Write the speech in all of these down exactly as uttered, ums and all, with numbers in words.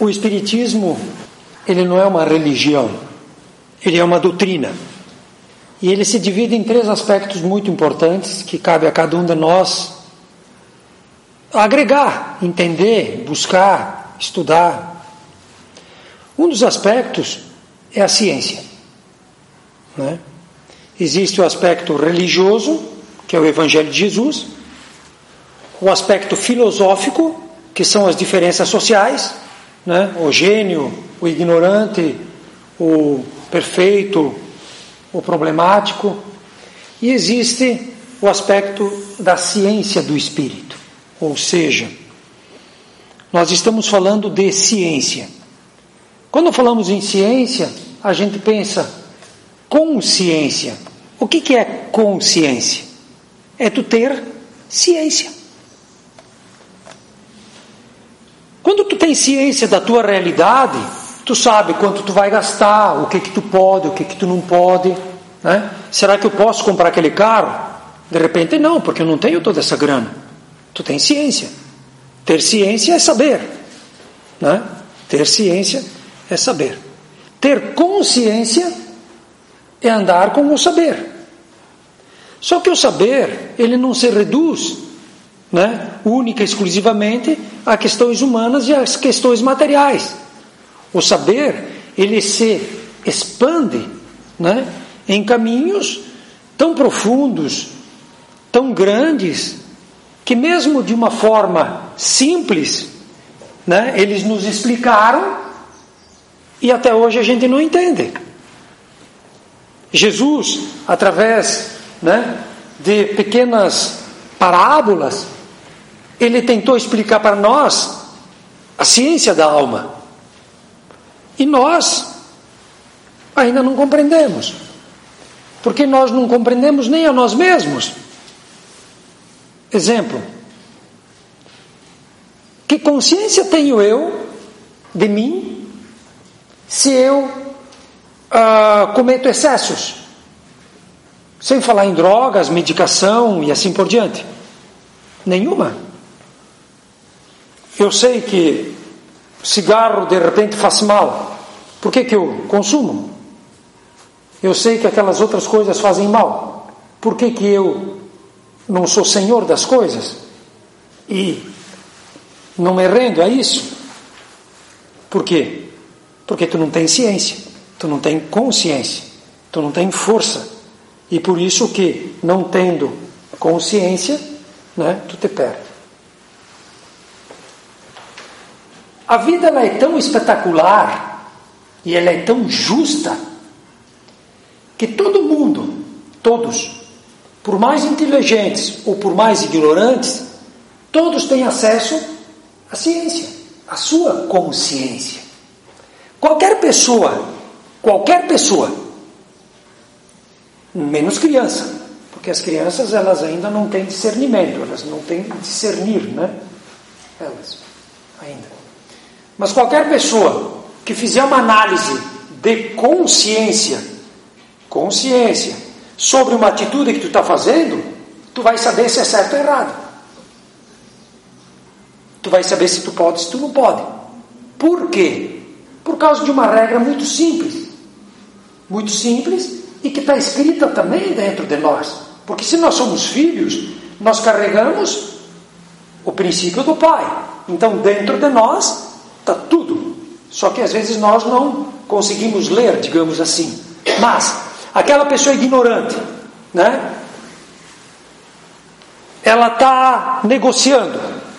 O Espiritismo, ele não é uma religião, ele é uma doutrina. E ele se divide em três aspectos muito importantes que cabe a cada um de nós agregar, entender, buscar, estudar. Um dos aspectos é a ciência, né? Existe o aspecto religioso, que é o Evangelho de Jesus, o aspecto filosófico, que são as diferenças sociais, né? O gênio, o ignorante, o perfeito, o problemático, e existe o aspecto da ciência do espírito, ou seja, nós estamos falando de ciência. Quando falamos em ciência, a gente pensa consciência. O que que é consciência? É tu ter ciência. Quando tu tens ciência da tua realidade, tu sabe quanto tu vai gastar, o que que tu pode, o que que tu não pode, né? Será que eu posso comprar aquele carro? De repente não, porque eu não tenho toda essa grana. Tu tens ciência. Ter ciência é saber, né? Ter ciência é saber. Ter consciência é andar com o saber. Só que o saber, ele não se reduz, né, única e exclusivamente a questões humanas e às questões materiais. O saber, ele se expande, né, em caminhos tão profundos, tão grandes, que mesmo de uma forma simples, né, eles nos explicaram e até hoje a gente não entende. Jesus, através, né, de pequenas parábolas, ele tentou explicar para nós a ciência da alma. E nós ainda não compreendemos. Porque nós não compreendemos nem a nós mesmos. Exemplo. Que consciência tenho eu de mim se eu uh, cometo excessos? Sem falar em drogas, medicação e assim por diante. Nenhuma. Eu sei que cigarro de repente faz mal. Por que que eu consumo? Eu sei que aquelas outras coisas fazem mal. Por que que eu não sou senhor das coisas? E não me rendo a isso? Por quê? Porque tu não tens ciência. Tu não tens consciência. Tu não tens força. E por isso que, não tendo consciência, né, tu te perde. A vida ela é tão espetacular e ela é tão justa que todo mundo, todos, por mais inteligentes ou por mais ignorantes, todos têm acesso à ciência, à sua consciência. Qualquer pessoa, qualquer pessoa, menos criança, porque as crianças elas ainda não têm discernimento, elas não têm discernir, né? Elas ainda. Mas qualquer pessoa que fizer uma análise de consciência, consciência, sobre uma atitude que tu está fazendo, tu vai saber se é certo ou errado. Tu vai saber se tu pode, se tu não pode. Por quê? Por causa de uma regra muito simples. Muito simples e que está escrita também dentro de nós. Porque se nós somos filhos, nós carregamos o princípio do Pai. Então dentro de nós está tudo. Só que às vezes nós não conseguimos ler, digamos assim. Mas aquela pessoa ignorante, né? Ela está negociando.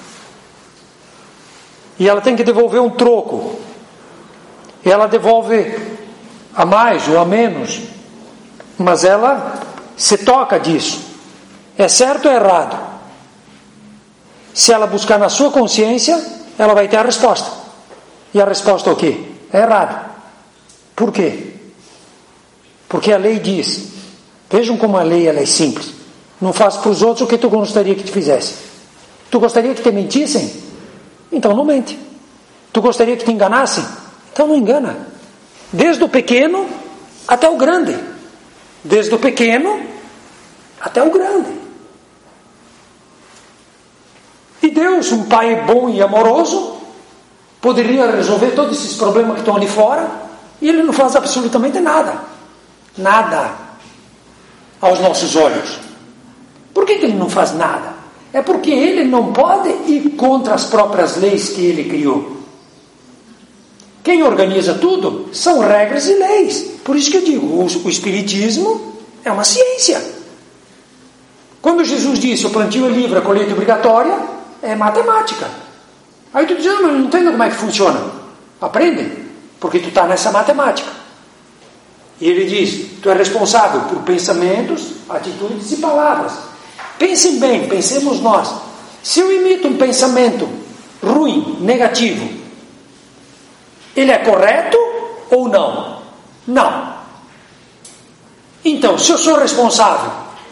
E ela tem que devolver um troco. E ela devolve a mais ou a menos. Mas ela se toca disso. É certo ou é errado? Se ela buscar na sua consciência, ela vai ter a resposta. E a resposta é o quê? É errado. Por quê? Porque a lei diz, vejam como a lei ela é simples, não faz para os outros o que tu gostaria que te fizesse. Tu gostaria que te mentissem? Então não mente. Tu gostaria que te enganassem? Então não engana. Desde o pequeno até o grande. Desde o pequeno até o grande. E Deus, um Pai bom e amoroso, poderia resolver todos esses problemas que estão ali fora, e ele não faz absolutamente nada. Nada. Aos nossos olhos. Por que que ele não faz nada? É porque ele não pode ir contra as próprias leis que ele criou. Quem organiza tudo são regras e leis. Por isso que eu digo, o, o Espiritismo é uma ciência. Quando Jesus disse o plantio é livre, a colheita é obrigatória, é matemática. Aí tu diz, ah, mas não entendo como é que funciona. Aprende, porque tu está nessa matemática. E ele diz, tu é responsável por pensamentos, atitudes e palavras. Pensem bem, pensemos nós. Se eu emito um pensamento ruim, negativo, ele é correto ou não? Não. Então, se eu sou responsável,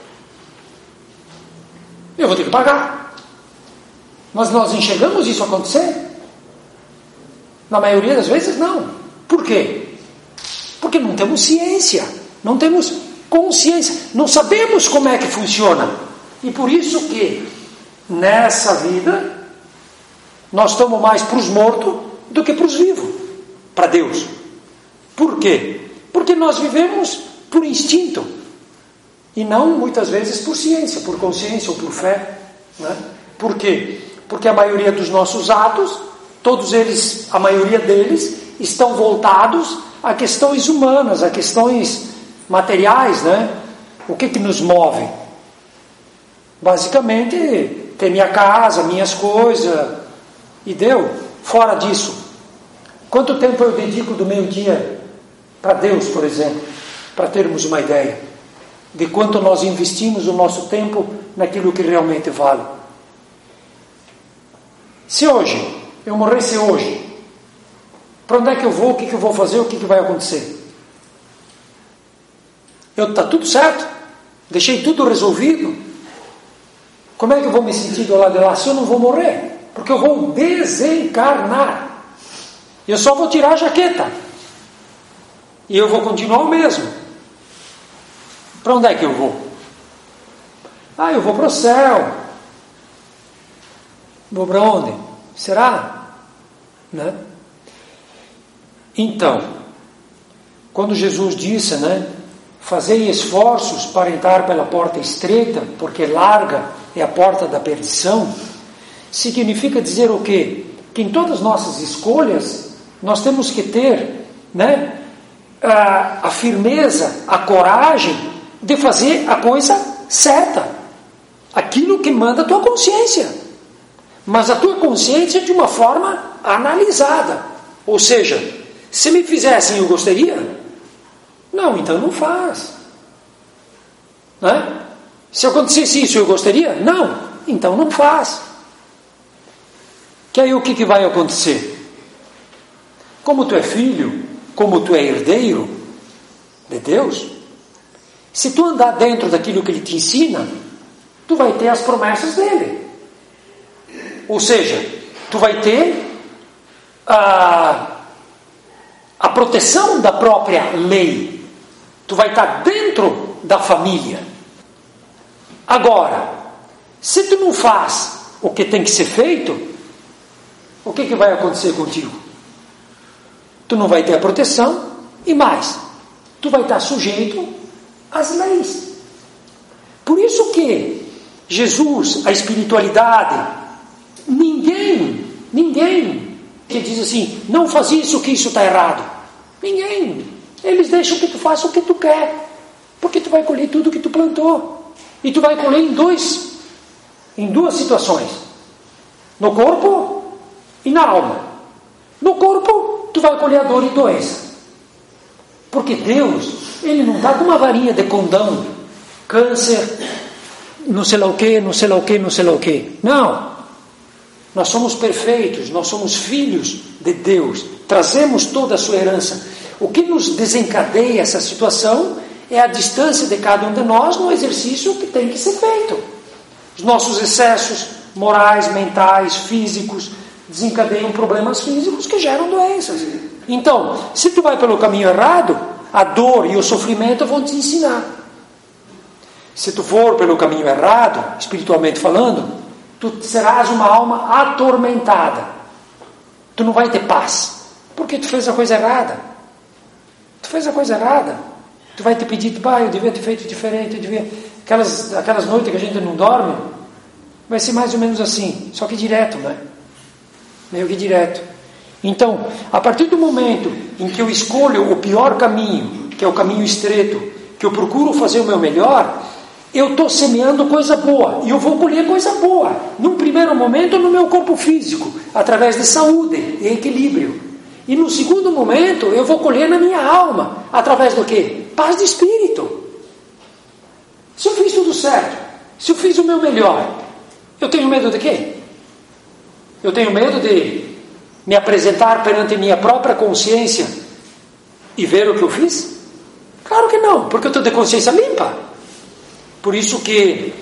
eu vou ter que pagar. Mas nós enxergamos isso acontecer? Na maioria das vezes, não. Por quê? Porque não temos ciência, não temos consciência, não sabemos como é que funciona. E por isso que, nessa vida, nós estamos mais para os mortos do que para os vivos. Para Deus. Por quê? Porque nós vivemos por instinto e não muitas vezes por ciência, por consciência ou por fé, né? Por quê? Porque a maioria dos nossos atos, todos eles, a maioria deles, estão voltados a questões humanas, a questões materiais, né? O que que nos move? Basicamente, ter minha casa, minhas coisas, e deu. Fora disso, quanto tempo eu dedico do meu dia para Deus, por exemplo, para termos uma ideia de quanto nós investimos o nosso tempo naquilo que realmente vale. Se hoje, eu morresse hoje, para onde é que eu vou, o que, que eu vou fazer, o que, que vai acontecer? Eu está tudo certo? Deixei tudo resolvido? Como é que eu vou me sentir do lado de lá se eu não vou morrer? Porque eu vou desencarnar. Eu só vou tirar a jaqueta. E eu vou continuar o mesmo. Para onde é que eu vou? Ah, eu vou para o céu. Vou para onde? Será? Né? Então, quando Jesus disse, né? Fazei esforços para entrar pela porta estreita, porque larga é a porta da perdição, significa dizer o quê? Que em todas as nossas escolhas, nós temos que ter, né, a, a firmeza, a coragem de fazer a coisa certa. Aquilo que manda a tua consciência. Mas a tua consciência de uma forma analisada. Ou seja, se me fizessem eu gostaria? Não, então não faz. Né? Se acontecesse isso eu gostaria? Não, então não faz. Que aí o que, que vai acontecer? Como tu é filho, como tu é herdeiro de Deus, se tu andar dentro daquilo que Ele te ensina, tu vai ter as promessas dEle. Ou seja, tu vai ter a, a proteção da própria lei. Tu vai estar dentro da família. Agora, se tu não faz o que tem que ser feito, o que, que vai acontecer contigo? Tu não vai ter a proteção e mais, tu vai estar sujeito às leis. Por isso que Jesus, a espiritualidade, ninguém, ninguém que diz assim, não faz isso que isso está errado. Ninguém. Eles deixam que tu faça o que tu quer, porque tu vai colher tudo que tu plantou. E tu vai colher em dois, em duas situações. No corpo e na alma. No corpo, tu vai colher a dor e doença. Porque Deus, Ele não dá com uma varinha de condão, câncer, não sei lá o que, não sei lá o que, não sei lá o que. Não. Nós somos perfeitos, nós somos filhos de Deus. Trazemos toda a sua herança. O que nos desencadeia essa situação é a distância de cada um de nós no exercício que tem que ser feito. Os nossos excessos morais, mentais, físicos, desencadeiam problemas físicos que geram doenças. Então, se tu vai pelo caminho errado, a dor e o sofrimento vão te ensinar. Se tu for pelo caminho errado, espiritualmente falando, tu serás uma alma atormentada. Tu não vai ter paz, porque tu fez a coisa errada. Tu fez a coisa errada. Tu vai te pedir, pai, eu devia ter feito diferente, eu devia... Aquelas, aquelas noites que a gente não dorme, vai ser mais ou menos assim, só que direto, né? Meio que direto. Então, a partir do momento em que eu escolho o pior caminho, que é o caminho estreito, que eu procuro fazer o meu melhor, eu estou semeando coisa boa, e eu vou colher coisa boa, num primeiro momento no meu corpo físico, através de saúde e equilíbrio, e no segundo momento eu vou colher na minha alma, através do quê? Paz de espírito. Se eu fiz tudo certo, se eu fiz o meu melhor, eu tenho medo de quê? Eu tenho medo de me apresentar perante minha própria consciência e ver o que eu fiz? Claro que não, porque eu estou de consciência limpa. Por isso que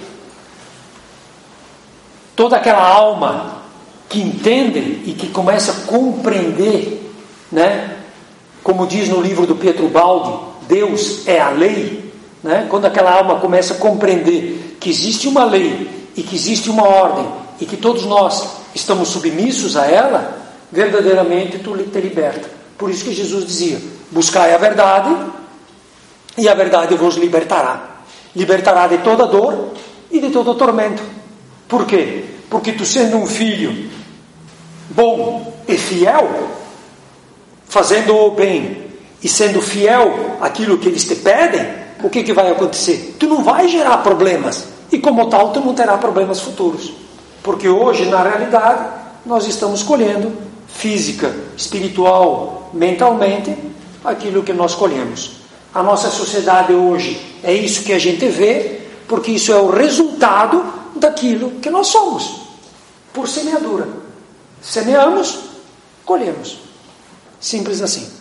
toda aquela alma que entende e que começa a compreender, né? Como diz no livro do Pietro Baldi, Deus é a lei, né? Quando aquela alma começa a compreender que existe uma lei e que existe uma ordem e que todos nós estamos submissos a ela, verdadeiramente tu te liberta. Por isso que Jesus dizia, buscai a verdade e a verdade vos libertará. Libertará de toda dor e de todo tormento. Por quê? Porque tu sendo um filho bom e fiel, fazendo o bem e sendo fiel àquilo que eles te pedem, o que, que vai acontecer? Tu não vai gerar problemas, e como tal tu não terá problemas futuros, porque hoje na realidade nós estamos colhendo física, espiritual, mentalmente aquilo que nós colhemos. A nossa sociedade hoje é isso que a gente vê, porque isso é o resultado daquilo que nós somos, por semeadura. Semeamos, colhemos. Simples assim.